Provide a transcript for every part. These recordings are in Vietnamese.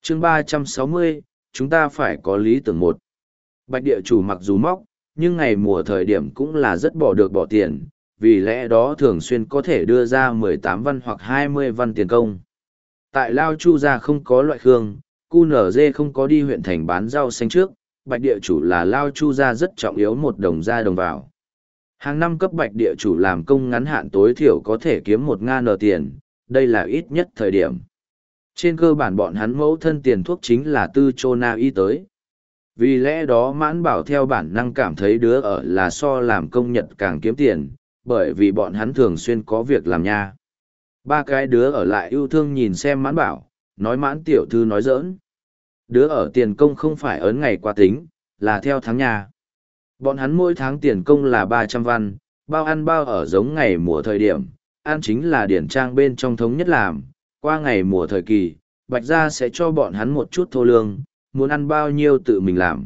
chương 360, chúng ta phải có lý tưởng một. Bạch địa chủ mặc dù móc, nhưng ngày mùa thời điểm cũng là rất bỏ được bỏ tiền, vì lẽ đó thường xuyên có thể đưa ra 18 văn hoặc 20 văn tiền công. Tại Lao Chu gia không có loại khương, QNZ không có đi huyện thành bán rau xanh trước, bạch địa chủ là Lao Chu gia rất trọng yếu một đồng ra đồng vào. Hàng năm cấp bạch địa chủ làm công ngắn hạn tối thiểu có thể kiếm 1.000 tiền, đây là ít nhất thời điểm. Trên cơ bản bọn hắn mẫu thân tiền thuốc chính là tư chô na y tới. Vì lẽ đó Mãn Bảo theo bản năng cảm thấy đứa ở là so làm công nhật càng kiếm tiền, bởi vì bọn hắn thường xuyên có việc làm nha. Ba cái đứa ở lại yêu thương nhìn xem Mãn Bảo, nói Mãn tiểu thư nói giỡn. Đứa ở tiền công không phải ấn ngày qua tính, là theo tháng nha. Bọn hắn mỗi tháng tiền công là 300 văn, bao ăn bao ở giống ngày mùa thời điểm, ăn chính là điển trang bên trong thống nhất làm, qua ngày mùa thời kỳ, Bạch Gia sẽ cho bọn hắn một chút thô lương, muốn ăn bao nhiêu tự mình làm.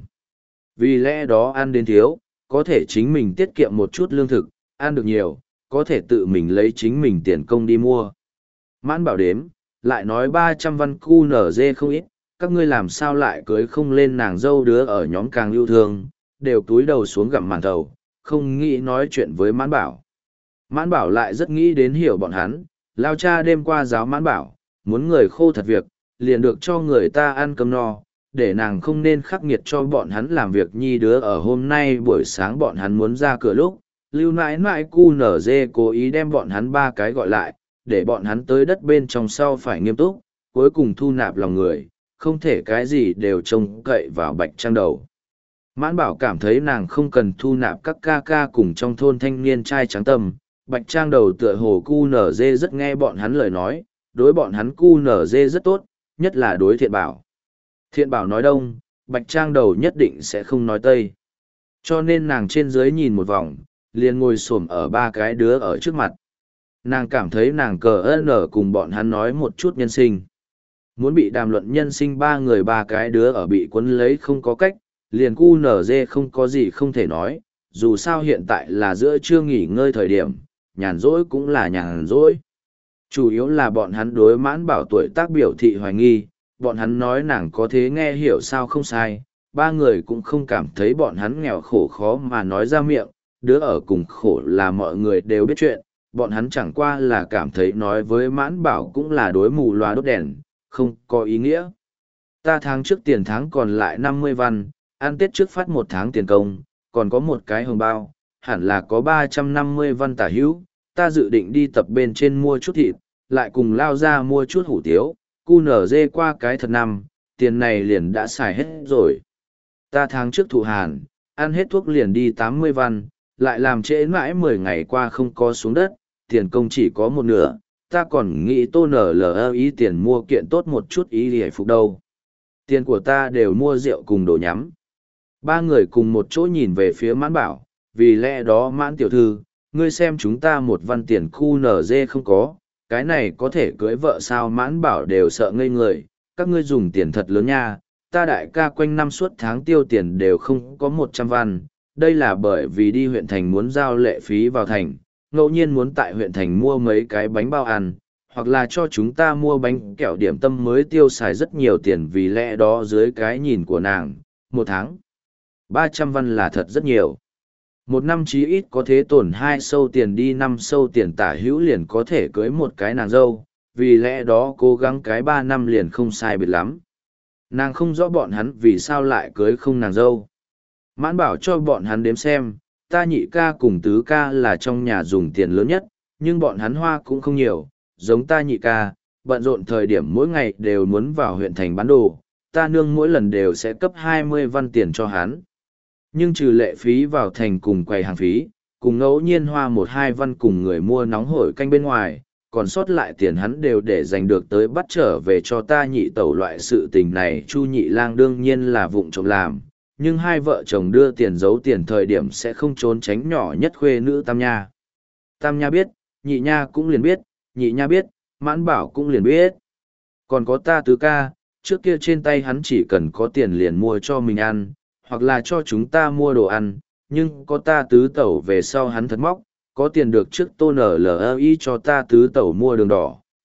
Vì lẽ đó ăn đến thiếu, có thể chính mình tiết kiệm một chút lương thực, ăn được nhiều, có thể tự mình lấy chính mình tiền công đi mua. Mãn Bảo đếm, lại nói 300 văn cu nở dê không ít, các ngươi làm sao lại cưới không lên nàng dâu đứa ở nhóm càng yêu thương, đều túi đầu xuống gặm màn thầu, không nghĩ nói chuyện với Mãn Bảo. Mãn Bảo lại rất nghĩ đến hiểu bọn hắn, Lao cha đêm qua giáo Mãn Bảo, muốn người khô thật việc, liền được cho người ta ăn cơm no, để nàng không nên khắc nghiệt cho bọn hắn làm việc nhi đứa ở hôm nay buổi sáng bọn hắn muốn ra cửa lúc, Lưu nãi nãi cu nở dê cố ý đem bọn hắn ba cái gọi lại, để bọn hắn tới đất bên trong sau phải nghiêm túc, cuối cùng thu nạp lòng người, không thể cái gì đều trông cậy vào Bạch Trang đầu. Mãn Bảo cảm thấy nàng không cần thu nạp các ca ca cùng trong thôn thanh niên trai trắng tâm, Bạch Trang đầu tựa hồ cu nở dê rất nghe bọn hắn lời nói, đối bọn hắn cu nở dê rất tốt, nhất là đối Thiện Bảo. Thiện Bảo nói đông, Bạch Trang đầu nhất định sẽ không nói tây. Cho nên nàng trên dưới nhìn một vòng, liền ngồi xổm ở ba cái đứa ở trước mặt. Nàng cảm thấy nàng cờ ơn ở cùng bọn hắn nói một chút nhân sinh. Muốn bị đàm luận nhân sinh ba người ba cái đứa ở bị quấn lấy không có cách, liền cu nở dê không có gì không thể nói, dù sao hiện tại là giữa trưa nghỉ ngơi thời điểm, nhàn rỗi cũng là nhàn rỗi. Chủ yếu là bọn hắn đối Mãn Bảo tuổi tác biểu thị hoài nghi, bọn hắn nói nàng có thế nghe hiểu sao không sai, ba người cũng không cảm thấy bọn hắn nghèo khổ khó mà nói ra miệng, đứa ở cùng khổ là mọi người đều biết chuyện, bọn hắn chẳng qua là cảm thấy nói với Mãn Bảo cũng là đối mù loa đốt đèn, không có ý nghĩa. Ta tháng trước tiền tháng còn lại 50 văn, ăn Tết trước phát một tháng tiền công, còn có một cái hồng bao, hẳn là có 350 văn tả hữu, ta dự định đi tập bên trên mua chút thịt, lại cùng Lao ra mua chút hủ tiếu, cu nở dê qua cái thật năm, tiền này liền đã xài hết rồi. Ta tháng trước thụ hàn, ăn hết thuốc liền đi 80 văn, lại làm trễ mãi 10 ngày qua không có xuống đất, tiền công chỉ có một nửa, ta còn nghĩ tô nở lờ ý tiền mua kiện tốt một chút ý để phục đâu. Tiền của ta đều mua rượu cùng đồ nhắm. Ba người cùng một chỗ nhìn về phía Mãn Bảo, vì lẽ đó Mãn tiểu thư, ngươi xem chúng ta một văn tiền khu nở dê không có, cái này có thể cưới vợ sao? Mãn Bảo đều sợ ngây người, các ngươi dùng tiền thật lớn nha, ta đại ca quanh năm suốt tháng tiêu tiền đều không có 100 văn, đây là bởi vì đi huyện thành muốn giao lệ phí vào thành, ngẫu nhiên muốn tại huyện thành mua mấy cái bánh bao ăn, hoặc là cho chúng ta mua bánh kẹo điểm tâm mới tiêu xài rất nhiều tiền, vì lẽ đó dưới cái nhìn của nàng, một tháng 300 văn là thật rất nhiều. Một năm chí ít có thế tổn 2 sâu tiền đi 5 sâu tiền tả hữu liền có thể cưới một cái nàng dâu, vì lẽ đó cố gắng cái 3 năm liền không sai biệt lắm. Nàng không rõ bọn hắn vì sao lại cưới không nàng dâu. Mãn Bảo cho bọn hắn đếm xem, ta nhị ca cùng tứ ca là trong nhà dùng tiền lớn nhất, nhưng bọn hắn hoa cũng không nhiều, giống ta nhị ca, bận rộn thời điểm mỗi ngày đều muốn vào huyện thành bán đồ, ta nương mỗi lần đều sẽ cấp 20 văn tiền cho hắn. Nhưng trừ lệ phí vào thành cùng quầy hàng phí, cùng ngẫu nhiên hoa 1-2 văn cùng người mua nóng hổi canh bên ngoài, còn sót lại tiền hắn đều để dành được tới bắt trở về cho ta nhị tẩu. Loại sự tình này Chu nhị lang đương nhiên là vụng trộm làm, nhưng hai vợ chồng đưa tiền giấu tiền thời điểm sẽ không trốn tránh nhỏ nhất khuê nữ Tam Nha. Tam Nha biết, nhị nha cũng liền biết, nhị nha biết, Mãn Bảo cũng liền biết. Còn có ta tứ ca, trước kia trên tay hắn chỉ cần có tiền liền mua cho mình ăn, hoặc là cho chúng ta mua đồ ăn, nhưng có ta tứ tẩu về sau hắn thật móc, có tiền được trước tô nở lờ cho ta tứ tẩu mua đường đỏ,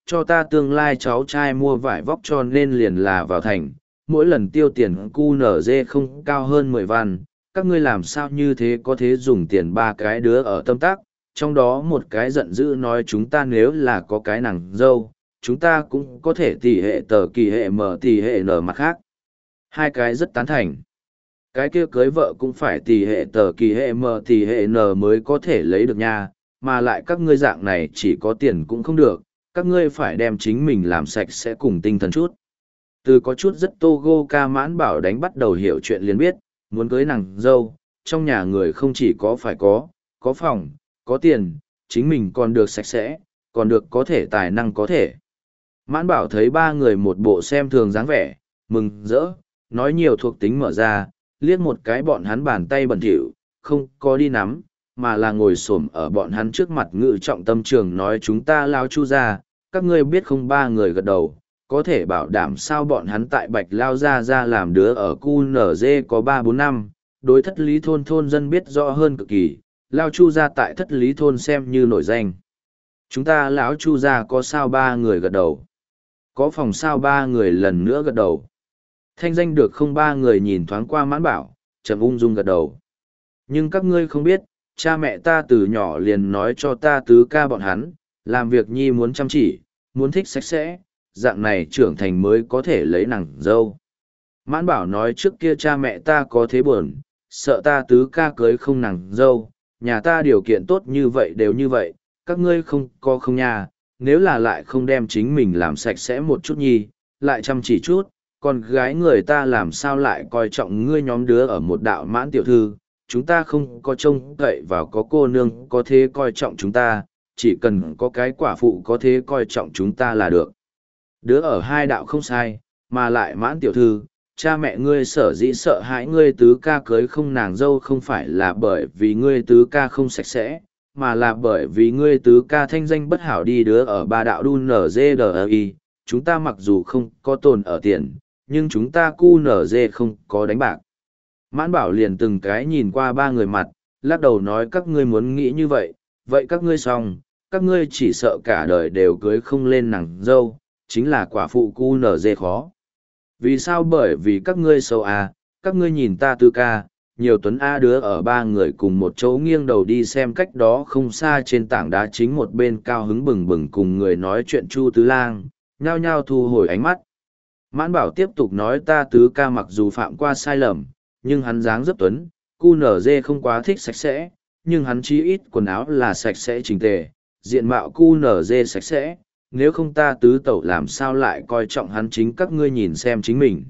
cho ta tương lai cháu trai mua vải vóc cho nên liền là vào thành, mỗi lần tiêu tiền QNZ không cao hơn 10 văn, các ngươi làm sao như thế có thể dùng tiền ba cái đứa ở tâm tác, trong đó một cái giận dữ nói chúng ta nếu là có cái nàng dâu, chúng ta cũng có thể tỷ hệ tờ kỳ hệ mở tỷ hệ nở mặt khác. Hai cái rất tán thành. Cái kia cưới vợ cũng phải tỷ hệ tờ kỳ hệ mở tỷ hệ nở mới có thể lấy được nha, mà lại các ngươi dạng này chỉ có tiền cũng không được, các ngươi phải đem chính mình làm sạch sẽ cùng tinh thần chút. Từ có chút rất Togo ca mãn bảo đánh bắt đầu hiểu chuyện liền biết, muốn cưới nàng dâu, trong nhà người không chỉ có phải có phòng, có tiền, chính mình còn được sạch sẽ, còn được có thể tài năng có thể. Mãn bảo thấy ba người một bộ xem thường dáng vẻ, mừng rỡ, nói nhiều thuộc tính mở ra, liếc một cái bọn hắn bàn tay bẩn thỉu, không có đi nắm, mà là ngồi xổm ở bọn hắn trước mặt ngự trọng tâm trường nói chúng ta lao chu ra, các ngươi biết không ba người gật đầu, có thể bảo đảm sao bọn hắn tại Bạch Lao ra làm đứa ở QNZ có 3-4 năm, đối thất lý thôn dân biết rõ hơn cực kỳ, Lao Chu ra tại thất lý thôn xem như nổi danh. Chúng ta lão Chu ra có sao ba người gật đầu. Có phòng sao ba người lần nữa gật đầu. Thanh danh được không ba người nhìn thoáng qua mãn bảo, trầm ung dung gật đầu. Nhưng các ngươi không biết, cha mẹ ta từ nhỏ liền nói cho ta tứ ca bọn hắn, làm việc nhi muốn chăm chỉ, muốn thích sạch sẽ, dạng này trưởng thành mới có thể lấy nàng dâu. Mãn bảo nói trước kia cha mẹ ta có thế buồn, sợ ta tứ ca cưới không nàng dâu, nhà ta điều kiện tốt như vậy đều như vậy, các ngươi không có không nha, nếu là lại không đem chính mình làm sạch sẽ một chút nhi, lại chăm chỉ chút, con gái người ta làm sao lại coi trọng ngươi nhóm đứa ở một đạo mãn tiểu thư, chúng ta không có trông cậy vào có cô nương có thế coi trọng chúng ta, chỉ cần có cái quả phụ có thế coi trọng chúng ta là được. Đứa ở hai đạo không sai, mà lại mãn tiểu thư, cha mẹ ngươi sở dĩ sợ hãi ngươi tứ ca cưới không nàng dâu không phải là bởi vì ngươi tứ ca không sạch sẽ, mà là bởi vì ngươi tứ ca thanh danh bất hảo đi đứa ở ba đạo đun NZDI, chúng ta mặc dù không có tồn ở tiền, nhưng chúng ta cu NZ không có đánh bạc. Mãn bảo liền từng cái nhìn qua ba người mặt, lắc đầu nói các ngươi muốn nghĩ như vậy, vậy các ngươi xong, các ngươi chỉ sợ cả đời đều cưới không lên nàng dâu, chính là quả phụ cu NZ khó. Vì sao? Bởi vì các ngươi xấu à, các ngươi nhìn ta tư ca, nhiều tuấn A đứa ở ba người cùng một chỗ nghiêng đầu đi xem cách đó không xa trên tảng đá chính một bên cao hứng bừng bừng cùng người nói chuyện Chu Tứ Lang, nhao nhao thu hồi ánh mắt. Mãn bảo tiếp tục nói ta tứ ca mặc dù phạm qua sai lầm, nhưng hắn dáng rất tuấn, cu nở dê không quá thích sạch sẽ, nhưng hắn chí ít quần áo là sạch sẽ chỉnh tề, diện mạo cu nở dê sạch sẽ, nếu không ta tứ tẩu làm sao lại coi trọng hắn chính các ngươi nhìn xem chính mình.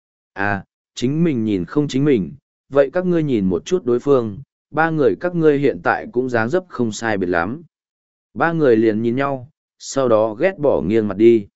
À, chính mình nhìn không chính mình, vậy các ngươi nhìn một chút đối phương, ba người các ngươi hiện tại cũng dáng dấp không sai biệt lắm. Ba người liền nhìn nhau, sau đó ghét bỏ nghiêng mặt đi.